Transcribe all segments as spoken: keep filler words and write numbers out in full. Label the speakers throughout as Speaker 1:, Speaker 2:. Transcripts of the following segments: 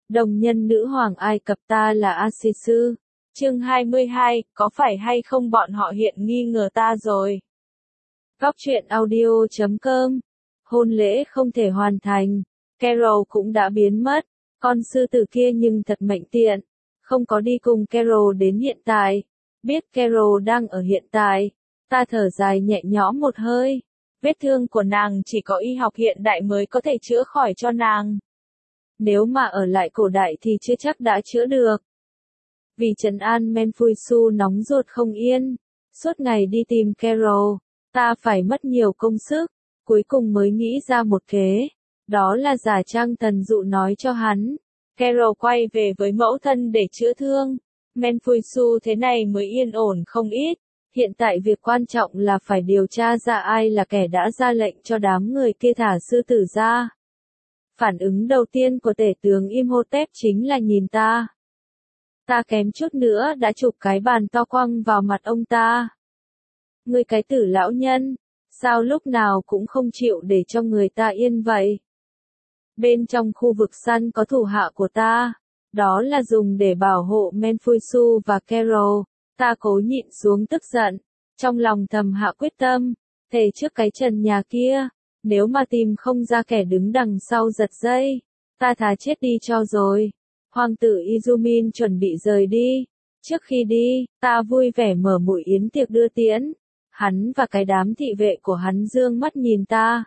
Speaker 1: Đồng nhân nữ hoàng Ai Cập ta là Asisu. Chương hai mươi hai, có phải hay không bọn họ hiện nghi ngờ ta rồi. Góc truyện audio chấm com. Hôn lễ không thể hoàn thành. Carol cũng đã biến mất. Con sư tử kia nhưng thật mệnh tiện. Không có đi cùng Carol đến hiện tại. Biết Carol đang ở hiện tại. Ta thở dài nhẹ nhõm một hơi. Vết thương của nàng chỉ có y học hiện đại mới có thể chữa khỏi cho nàng. Nếu mà ở lại cổ đại thì chưa chắc đã chữa được. Vì trấn an Menfuisu nóng ruột không yên, suốt ngày đi tìm Carol, ta phải mất nhiều công sức, cuối cùng mới nghĩ ra một kế, đó là giả trang thần dụ nói cho hắn. Carol quay về với mẫu thân để chữa thương, Menfuisu thế này mới yên ổn không ít, hiện tại việc quan trọng là phải điều tra ra ai là kẻ đã ra lệnh cho đám người kia thả sư tử ra. Phản ứng đầu tiên của tể tướng Imhotep chính là nhìn ta. Ta kém chút nữa đã chụp cái bàn to quăng vào mặt ông ta. Ngươi cái tử lão nhân, sao lúc nào cũng không chịu để cho người ta yên vậy? Bên trong khu vực săn có thủ hạ của ta, đó là dùng để bảo hộ Menfuisu và Carol. Ta cố nhịn xuống tức giận, trong lòng thầm hạ quyết tâm, thề trước cái trần nhà kia. Nếu mà tìm không ra kẻ đứng đằng sau giật dây, ta thà chết đi cho rồi. Hoàng tử Izumin chuẩn bị rời đi. Trước khi đi, ta vui vẻ mở mũi yến tiệc đưa tiễn. Hắn và cái đám thị vệ của hắn dương mắt nhìn ta.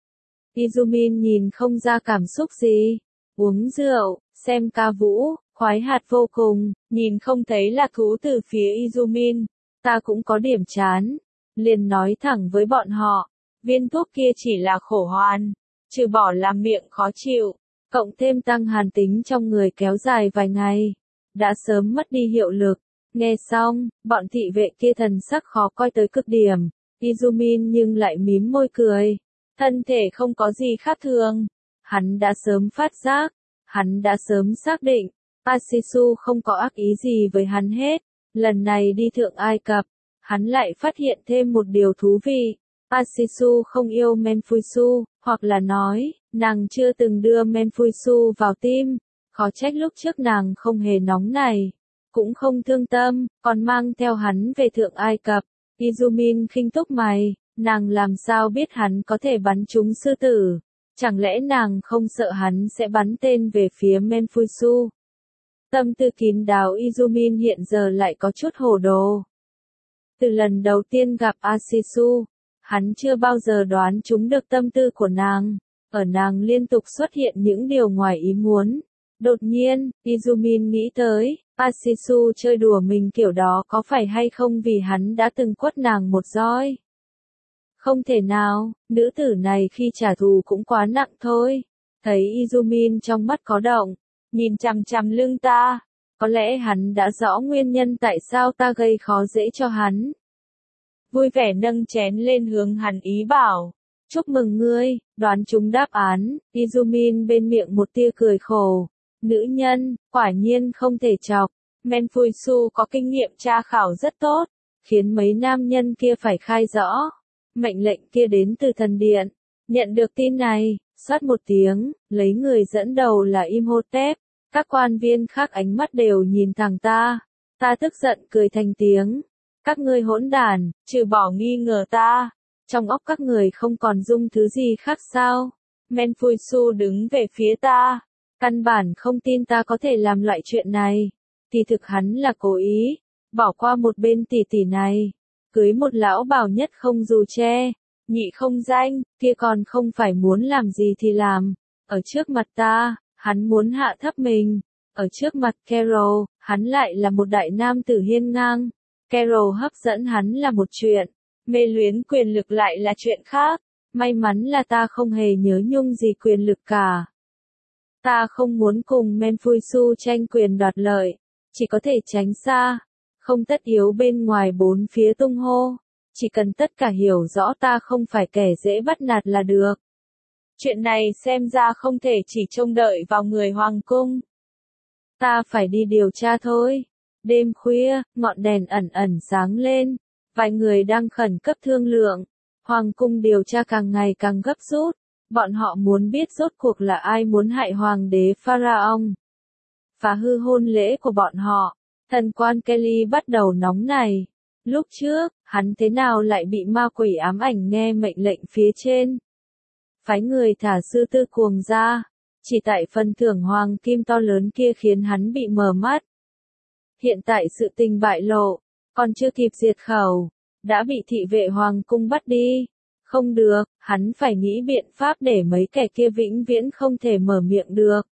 Speaker 1: Izumin nhìn không ra cảm xúc gì. Uống rượu, xem ca vũ, khoái hạt vô cùng, nhìn không thấy là thú từ phía Izumin. Ta cũng có điểm chán. Liền nói thẳng với bọn họ. Viên thuốc kia chỉ là khổ hoàn, trừ bỏ làm miệng khó chịu, cộng thêm tăng hàn tính trong người kéo dài vài ngày, đã sớm mất đi hiệu lực. Nghe xong, bọn thị vệ kia thần sắc khó coi tới cực điểm, Izumin nhưng lại mím môi cười, thân thể không có gì khác thường. Hắn đã sớm phát giác, hắn đã sớm xác định, Asisu không có ác ý gì với hắn hết. Lần này đi Thượng Ai Cập, hắn lại phát hiện thêm một điều thú vị. Asisu không yêu Menfuisu, hoặc là nói, nàng chưa từng đưa Menfuisu vào tim, khó trách lúc trước nàng không hề nóng này, cũng không thương tâm, còn mang theo hắn về Thượng Ai Cập. Izumin khinh túc mày, nàng làm sao biết hắn có thể bắn trúng sư tử, chẳng lẽ nàng không sợ hắn sẽ bắn tên về phía Menfuisu? Tâm tư kín đáo Izumin hiện giờ lại có chút hồ đồ. Từ lần đầu tiên gặp Asisu, hắn chưa bao giờ đoán trúng được tâm tư của nàng, ở nàng liên tục xuất hiện những điều ngoài ý muốn. Đột nhiên, Izumin nghĩ tới, Asisu chơi đùa mình kiểu đó có phải hay không vì hắn đã từng quất nàng một roi? Không thể nào, nữ tử này khi trả thù cũng quá nặng thôi. Thấy Izumin trong mắt có động, nhìn chằm chằm lưng ta, có lẽ hắn đã rõ nguyên nhân tại sao ta gây khó dễ cho hắn. Vui vẻ nâng chén lên hướng hắn ý bảo, chúc mừng ngươi, đoán trúng đáp án. Izumin bên miệng một tia cười khổ, nữ nhân, quả nhiên không thể chọc. Menfuisu có kinh nghiệm tra khảo rất tốt, khiến mấy nam nhân kia phải khai rõ. Mệnh lệnh kia đến từ thần điện, nhận được tin này, xoát một tiếng, lấy người dẫn đầu là Imhotep, các quan viên khác ánh mắt đều nhìn thẳng ta, ta tức giận cười thành tiếng. Các ngươi hỗn đản, trừ bỏ nghi ngờ ta, trong óc các người không còn dung thứ gì khác sao? Menfuisu đứng về phía ta, căn bản không tin ta có thể làm loại chuyện này. Thì thực hắn là cố ý, bỏ qua một bên tỷ tỷ này, cưới một lão bào nhất không dù che, nhị không danh, kia còn không phải muốn làm gì thì làm. Ở trước mặt ta, hắn muốn hạ thấp mình, ở trước mặt Carol, hắn lại là một đại nam tử hiên ngang. Carol hấp dẫn hắn là một chuyện, mê luyến quyền lực lại là chuyện khác. May mắn là ta không hề nhớ nhung gì quyền lực cả. Ta không muốn cùng Menfuisu tranh quyền đoạt lợi, chỉ có thể tránh xa, không tất yếu bên ngoài bốn phía tung hô, chỉ cần tất cả hiểu rõ ta không phải kẻ dễ bắt nạt là được. Chuyện này xem ra không thể chỉ trông đợi vào người hoàng cung. Ta phải đi điều tra thôi. Đêm khuya, ngọn đèn ẩn ẩn sáng lên, vài người đang khẩn cấp thương lượng. Hoàng cung điều tra càng ngày càng gấp rút, bọn họ muốn biết rốt cuộc là ai muốn hại hoàng đế Pharaoh. phá hư hôn lễ của bọn họ. Thần quan Kelly bắt đầu nóng này. Lúc trước, hắn thế nào lại bị ma quỷ ám ảnh nghe mệnh lệnh phía trên. Phái người thả sư tư cuồng ra. Chỉ tại phần thưởng hoàng kim to lớn kia khiến hắn bị mờ mắt. Hiện tại sự tình bại lộ, còn chưa kịp diệt khẩu, đã bị thị vệ hoàng cung bắt đi. Không được, hắn phải nghĩ biện pháp để mấy kẻ kia vĩnh viễn không thể mở miệng được.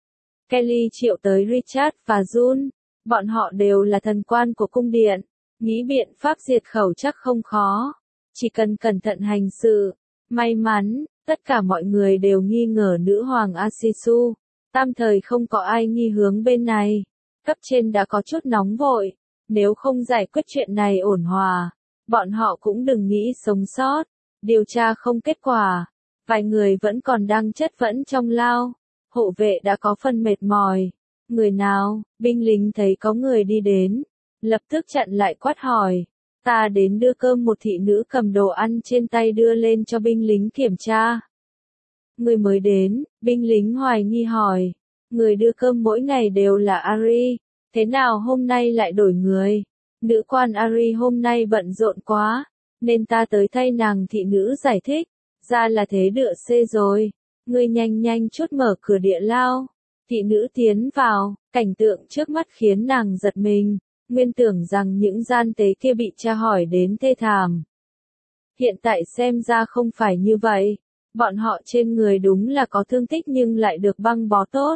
Speaker 1: Kelly triệu tới Richard và June, bọn họ đều là thần quan của cung điện, nghĩ biện pháp diệt khẩu chắc không khó, chỉ cần cẩn thận hành sự. May mắn, tất cả mọi người đều nghi ngờ nữ hoàng Asisu, tạm thời không có ai nghi hướng bên này. Cấp trên đã có chút nóng vội, nếu không giải quyết chuyện này ổn hòa, bọn họ cũng đừng nghĩ sống sót. Điều tra không kết quả, vài người vẫn còn đang chất vấn trong lao, hộ vệ đã có phần mệt mỏi. Người nào? Binh lính thấy có người đi đến, lập tức chặn lại quát hỏi. Ta đến đưa cơm. Một thị nữ cầm đồ ăn trên tay đưa lên cho binh lính kiểm tra. Người mới đến, binh lính hoài nghi hỏi. Người đưa cơm mỗi ngày đều là Ari, thế nào hôm nay lại đổi người? Nữ quan Ari hôm nay bận rộn quá, nên ta tới thay nàng. Thị nữ giải thích, ra là thế đựa xê rồi, ngươi nhanh nhanh chút mở cửa địa lao. Thị nữ tiến vào, cảnh tượng trước mắt khiến nàng giật mình, nguyên tưởng rằng những gian tế kia bị tra hỏi đến thê thảm. Hiện tại xem ra không phải như vậy, bọn họ trên người đúng là có thương tích nhưng lại được băng bó tốt.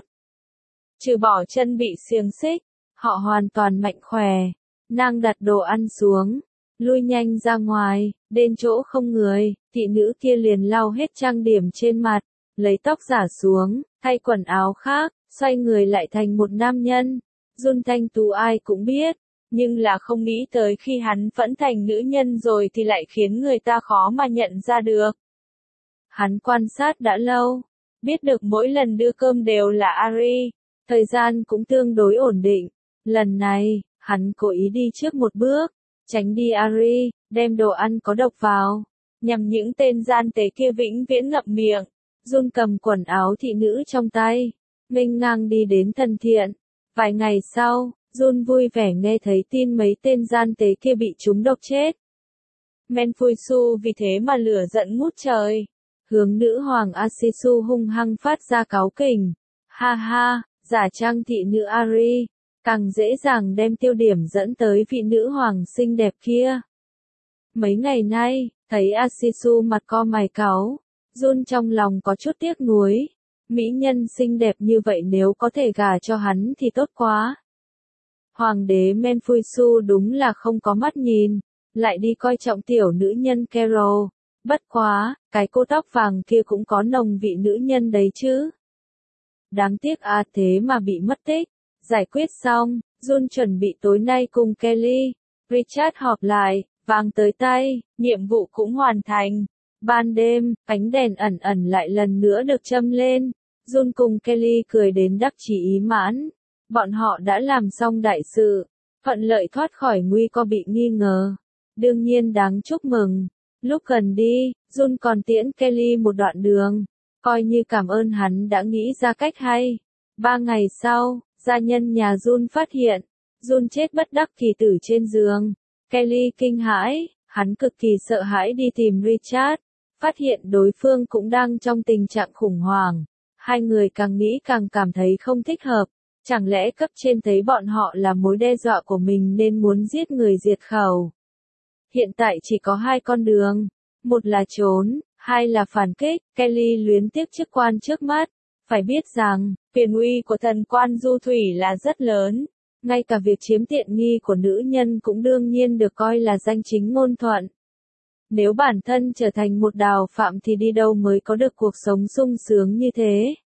Speaker 1: Trừ bỏ chân bị xiềng xích, họ hoàn toàn mạnh khỏe. Nàng đặt đồ ăn xuống, lui nhanh ra ngoài, đến chỗ không người, thị nữ kia liền lau hết trang điểm trên mặt, lấy tóc giả xuống, thay quần áo khác, xoay người lại thành một nam nhân. Jun Thanh Tú ai cũng biết, nhưng là không nghĩ tới khi hắn vẫn thành nữ nhân rồi thì lại khiến người ta khó mà nhận ra được. Hắn quan sát đã lâu, biết được mỗi lần đưa cơm đều là Ari, thời gian cũng tương đối ổn định. Lần này, hắn cố ý đi trước một bước, tránh đi Ari, đem đồ ăn có độc vào, nhằm những tên gian tế kia vĩnh viễn ngậm miệng. Jun cầm quần áo thị nữ trong tay, nghênh ngang đi đến thân thiện. Vài ngày sau, Jun vui vẻ nghe thấy tin mấy tên gian tế kia bị trúng độc chết. Menfuisu vì thế mà lửa giận ngút trời, hướng nữ hoàng Asisu hung hăng phát ra cáu kỉnh. Ha ha, giả trang thị nữ Ari, càng dễ dàng đem tiêu điểm dẫn tới vị nữ hoàng xinh đẹp kia. Mấy ngày nay, thấy Asisu mặt co mày cáu, Jun trong lòng có chút tiếc nuối. Mỹ nhân xinh đẹp như vậy nếu có thể gả cho hắn thì tốt quá. Hoàng đế Menfuisu đúng là không có mắt nhìn, lại đi coi trọng tiểu nữ nhân Carol. Bất quá, cái cô tóc vàng kia cũng có nồng vị nữ nhân đấy chứ. Đáng tiếc à, thế mà bị mất tích. Giải quyết xong, Jun chuẩn bị tối nay cùng Kelly, Richard họp lại, vàng tới tay, nhiệm vụ cũng hoàn thành. Ban đêm, ánh đèn ẩn ẩn lại lần nữa được châm lên. Jun cùng Kelly cười đến đắc chí ý mãn. Bọn họ đã làm xong đại sự, thuận lợi thoát khỏi nguy cơ bị nghi ngờ. Đương nhiên đáng chúc mừng. Lúc gần đi, Jun còn tiễn Kelly một đoạn đường, coi như cảm ơn hắn đã nghĩ ra cách hay. Ba ngày sau, gia nhân nhà Jun phát hiện, Jun chết bất đắc kỳ tử trên giường. Kelly kinh hãi, hắn cực kỳ sợ hãi đi tìm Richard, phát hiện đối phương cũng đang trong tình trạng khủng hoảng. Hai người càng nghĩ càng cảm thấy không thích hợp, chẳng lẽ cấp trên thấy bọn họ là mối đe dọa của mình nên muốn giết người diệt khẩu. Hiện tại chỉ có hai con đường, một là trốn, hai là phản kích. Kelly luyến tiếc chức quan trước mắt, phải biết rằng, quyền uy của thần quan du thủy là rất lớn, ngay cả việc chiếm tiện nghi của nữ nhân cũng đương nhiên được coi là danh chính ngôn thuận. Nếu bản thân trở thành một đào phạm thì đi đâu mới có được cuộc sống sung sướng như thế.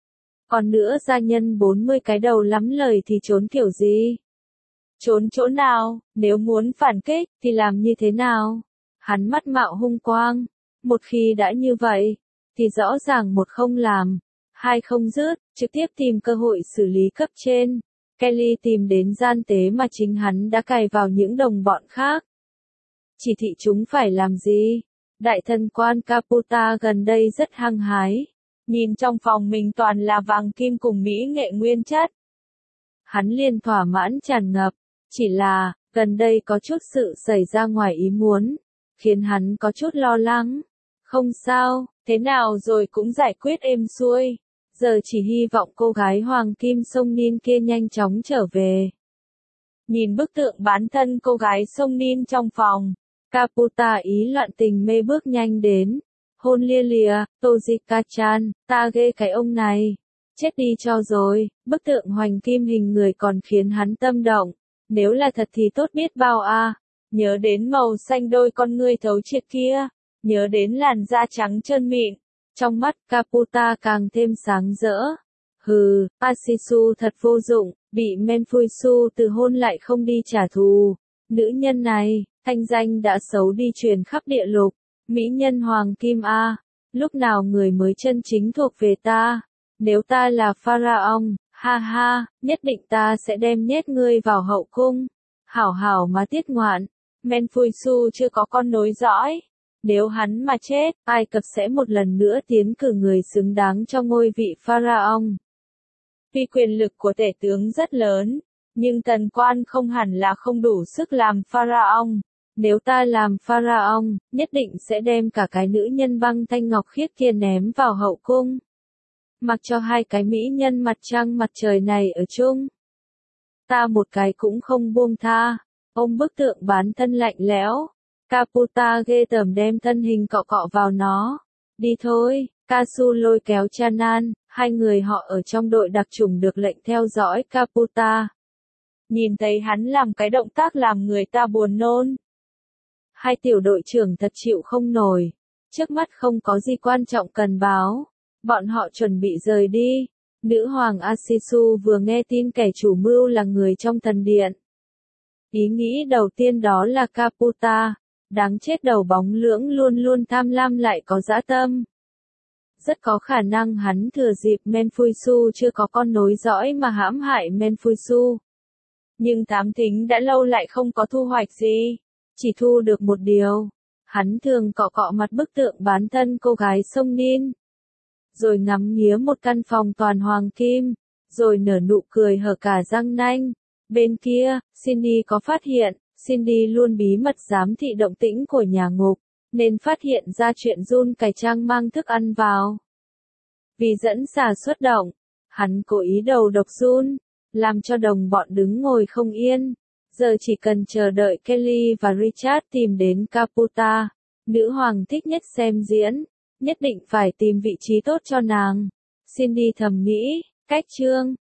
Speaker 1: Còn nữa gia nhân bốn mươi cái đầu lắm lời thì trốn kiểu gì? Trốn chỗ nào? Nếu muốn phản kích thì làm như thế nào? Hắn mắt mạo hung quang. Một khi đã như vậy, thì rõ ràng một không làm, hai không dứt, trực tiếp tìm cơ hội xử lý cấp trên. Kelly tìm đến gian tế mà chính hắn đã cài vào những đồng bọn khác. Chỉ thị chúng phải làm gì? Đại thần quan Caputa gần đây rất hăng hái. Nhìn trong phòng mình toàn là vàng kim cùng mỹ nghệ nguyên chất. hắn liền thỏa mãn tràn ngập. Chỉ là, gần đây có chút sự xảy ra ngoài ý muốn, khiến hắn có chút lo lắng. Không sao, thế nào rồi cũng giải quyết êm xuôi. Giờ chỉ hy vọng cô gái Hoàng Kim Sông Nin kia nhanh chóng trở về. Nhìn bức tượng bán thân cô gái Sông Nin trong phòng, Kaputa ý loạn tình mê bước nhanh đến. Hôn lia lìa, Tojika-chan, ta ghê cái ông này. Chết đi cho rồi, bức tượng hoành kim hình người còn khiến hắn tâm động. Nếu là thật thì tốt biết bao a. À. Nhớ đến màu xanh đôi con ngươi thấu triệt kia. Nhớ đến làn da trắng trơn mịn. Trong mắt Kaputa càng thêm sáng rỡ. Hừ, Asisu thật vô dụng, bị Menfuisu từ hôn lại không đi trả thù. Nữ nhân này, thanh danh đã xấu đi truyền khắp địa lục. Mỹ nhân Hoàng Kim A, lúc nào người mới chân chính thuộc về ta? Nếu ta là Pharaoh, ha ha, nhất định ta sẽ đem nhét ngươi vào hậu cung. Hảo hảo mà tiết ngoạn, Menfuisu chưa có con nối dõi. Nếu hắn mà chết, Ai Cập sẽ một lần nữa tiến cử người xứng đáng cho ngôi vị Pharaoh. Tuy quyền lực của tể tướng rất lớn, nhưng tần quan không hẳn là không đủ sức làm Pharaoh. Nếu ta làm Pharaoh, nhất định sẽ đem cả cái nữ nhân băng thanh ngọc khiết kia ném vào hậu cung. Mặc cho hai cái mỹ nhân mặt trăng mặt trời này ở chung. Ta một cái cũng không buông tha. Ôm bức tượng bán thân lạnh lẽo. Kaputa ghê tởm đem thân hình cọ cọ vào nó. Đi thôi, Kasu lôi kéo Chanan, hai người họ ở trong đội đặc chủng được lệnh theo dõi Kaputa. Nhìn thấy hắn làm cái động tác làm người ta buồn nôn. Hai tiểu đội trưởng thật chịu không nổi. Trước mắt không có gì quan trọng cần báo. Bọn họ chuẩn bị rời đi. Nữ hoàng Asisu vừa nghe tin kẻ chủ mưu là người trong thần điện. Ý nghĩ đầu tiên đó là Kaputa. Đáng chết đầu bóng lưỡng luôn luôn tham lam lại có dã tâm. Rất có khả năng hắn thừa dịp Menfuisu chưa có con nối dõi mà hãm hại Menfuisu. Nhưng thám thính đã lâu lại không có thu hoạch gì. Chỉ thu được một điều. Hắn thường cọ cọ mặt bức tượng bán thân cô gái Sông Nin. Rồi ngắm nghía một căn phòng toàn hoàng kim. Rồi nở nụ cười hở cả răng nanh. Bên kia, Cindy có phát hiện, Cindy luôn bí mật giám thị động tĩnh của nhà ngục, nên phát hiện ra chuyện Jun cải trang mang thức ăn vào. Vì dẫn xà xuất động, hắn cố ý đầu độc Jun, làm cho đồng bọn đứng ngồi không yên. Giờ chỉ cần chờ đợi Kelly và Richard tìm đến Kaputa, nữ hoàng thích nhất xem diễn, nhất định phải tìm vị trí tốt cho nàng. Cindy thầm nghĩ, cách chương.